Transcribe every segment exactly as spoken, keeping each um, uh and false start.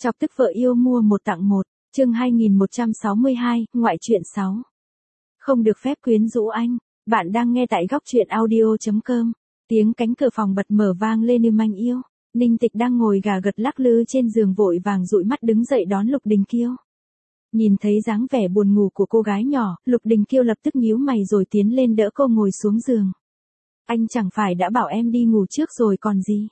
Chọc tức vợ yêu mua một tặng một, chương hai nghìn một trăm sáu mươi hai, ngoại truyện sáu. Không được phép quyến rũ anh, bạn đang nghe tại góc truyện audio chấm com. Tiếng cánh cửa phòng bật mở vang lên như manh yêu. Ninh Tịch đang ngồi gà gật lắc lư trên giường vội vàng dụi mắt đứng dậy đón Lục Đình Kiêu. Nhìn thấy dáng vẻ buồn ngủ của cô gái nhỏ, Lục Đình Kiêu lập tức nhíu mày rồi tiến lên đỡ cô ngồi xuống giường. Anh chẳng phải đã bảo em đi ngủ trước rồi còn gì?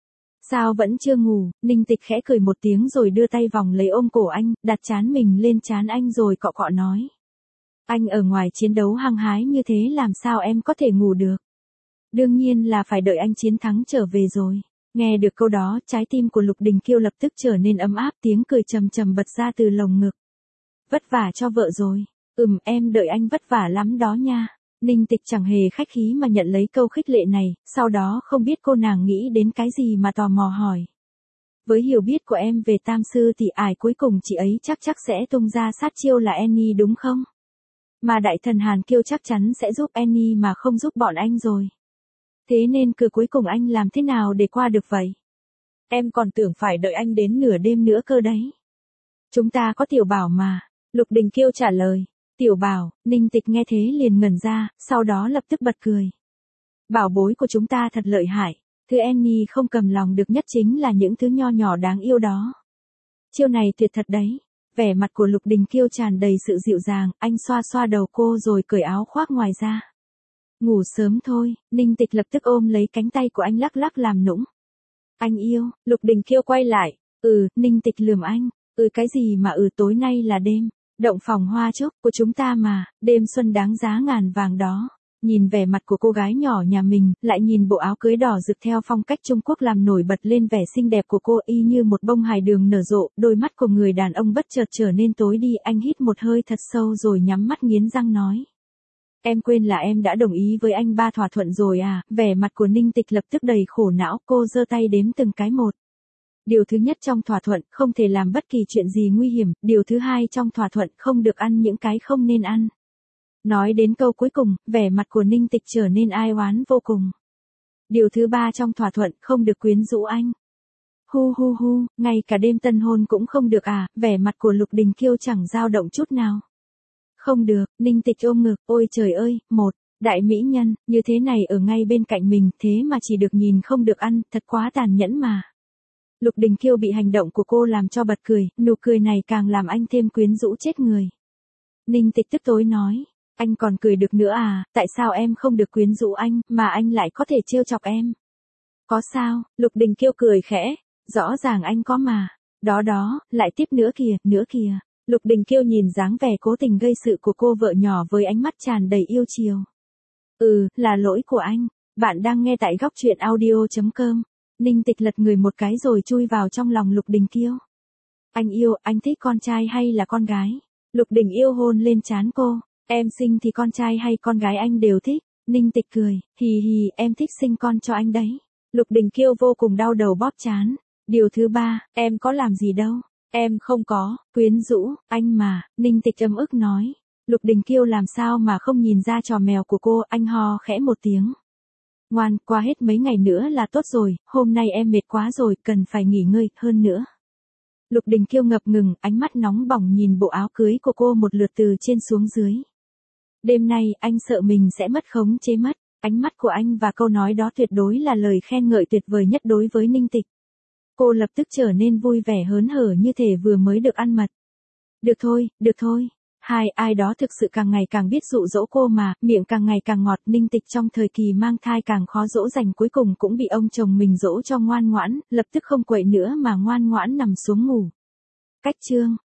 Sao vẫn chưa ngủ? Ninh Tịch khẽ cười một tiếng rồi đưa tay vòng lấy ôm cổ anh, đặt trán mình lên trán anh rồi cọ cọ nói. Anh ở ngoài chiến đấu hăng hái như thế làm sao em có thể ngủ được? Đương nhiên là phải đợi anh chiến thắng trở về rồi. Nghe được câu đó, trái tim của Lục Đình Kiêu lập tức trở nên ấm áp, tiếng cười trầm trầm bật ra từ lồng ngực. Vất vả cho vợ rồi. Ừm, em đợi anh vất vả lắm đó nha. Ninh Tịch chẳng hề khách khí mà nhận lấy câu khích lệ này, sau đó không biết cô nàng nghĩ đến cái gì mà tò mò hỏi. Với hiểu biết của em về Tam Sư thì ải cuối cùng chị ấy chắc chắc sẽ tung ra sát chiêu là Annie đúng không? Mà đại thần Hàn Kiêu chắc chắn sẽ giúp Annie mà không giúp bọn anh rồi. Thế nên cứ cuối cùng anh làm thế nào để qua được vậy? Em còn tưởng phải đợi anh đến nửa đêm nữa cơ đấy. Chúng ta có Tiểu Bảo mà, Lục Đình Kiêu trả lời. Tiểu Bảo, Ninh Tịch nghe thế liền ngẩn ra, sau đó lập tức bật cười. Bảo bối của chúng ta thật lợi hại, thứ Annie không cầm lòng được nhất chính là những thứ nho nhỏ đáng yêu đó. Chiêu này tuyệt thật đấy. Vẻ mặt của Lục Đình Kiêu tràn đầy sự dịu dàng, anh xoa xoa đầu cô rồi cởi áo khoác ngoài ra. Ngủ sớm thôi, Ninh Tịch lập tức ôm lấy cánh tay của anh lắc lắc làm nũng. Anh yêu, Lục Đình Kiêu quay lại, ừ, Ninh Tịch lườm anh, ừ cái gì mà ừ tối nay là đêm. Động phòng hoa chốc của chúng ta mà, đêm xuân đáng giá ngàn vàng đó. Nhìn vẻ mặt của cô gái nhỏ nhà mình, lại nhìn bộ áo cưới đỏ rực theo phong cách Trung Quốc làm nổi bật lên vẻ xinh đẹp của cô y như một bông hài đường nở rộ, đôi mắt của người đàn ông bất chợt trở nên tối đi, anh hít một hơi thật sâu rồi nhắm mắt nghiến răng nói. Em quên là em đã đồng ý với anh ba thỏa thuận rồi à, vẻ mặt của Ninh Tịch lập tức đầy khổ não, cô giơ tay đếm từng cái một. Điều thứ nhất trong thỏa thuận, không thể làm bất kỳ chuyện gì nguy hiểm, điều thứ hai trong thỏa thuận, không được ăn những cái không nên ăn. Nói đến câu cuối cùng, vẻ mặt của Ninh Tịch trở nên ai oán vô cùng. Điều thứ ba trong thỏa thuận, không được quyến rũ anh. Hu hu hu, ngay cả đêm tân hôn cũng không được à, vẻ mặt của Lục Đình Kiêu chẳng dao động chút nào. Không được, Ninh Tịch ôm ngực, ôi trời ơi, một, đại mỹ nhân, như thế này ở ngay bên cạnh mình, thế mà chỉ được nhìn không được ăn, thật quá tàn nhẫn mà. Lục Đình Kiêu bị hành động của cô làm cho bật cười, nụ cười này càng làm anh thêm quyến rũ chết người. Ninh Tịch tức tối nói, anh còn cười được nữa à, tại sao em không được quyến rũ anh, mà anh lại có thể trêu chọc em? Có sao, Lục Đình Kiêu cười khẽ, rõ ràng anh có mà, đó đó, lại tiếp nữa kìa, nữa kìa. Lục Đình Kiêu nhìn dáng vẻ cố tình gây sự của cô vợ nhỏ với ánh mắt tràn đầy yêu chiều. Ừ, là lỗi của anh, bạn đang nghe tại góc truyện audio chấm com. Ninh Tịch lật người một cái rồi chui vào trong lòng Lục Đình Kiêu. Anh yêu, anh thích con trai hay là con gái? Lục Đình yêu hôn lên trán cô. Em sinh thì con trai hay con gái anh đều thích. Ninh Tịch cười, hì hì, em thích sinh con cho anh đấy. Lục Đình Kiêu vô cùng đau đầu bóp trán. Điều thứ ba, em có làm gì đâu. Em không có, quyến rũ, anh mà, Ninh Tịch ấm ức nói. Lục Đình Kiêu làm sao mà không nhìn ra trò mèo của cô, anh ho khẽ một tiếng. Ngoan, qua hết mấy ngày nữa là tốt rồi, hôm nay em mệt quá rồi, cần phải nghỉ ngơi hơn nữa. Lục Đình Kiêu ngập ngừng, ánh mắt nóng bỏng nhìn bộ áo cưới của cô một lượt từ trên xuống dưới. Đêm nay, anh sợ mình sẽ mất khống chế mất, ánh mắt của anh và câu nói đó tuyệt đối là lời khen ngợi tuyệt vời nhất đối với Ninh Tịch. Cô lập tức trở nên vui vẻ hớn hở như thể vừa mới được ăn mật. Được thôi, được thôi. Hai ai đó thực sự càng ngày càng biết dụ dỗ cô mà, miệng càng ngày càng ngọt. Ninh Tịch trong thời kỳ mang thai càng khó dỗ dành, cuối cùng cũng bị ông chồng mình dỗ cho ngoan ngoãn, lập tức không quậy nữa mà ngoan ngoãn nằm xuống ngủ. Cách chương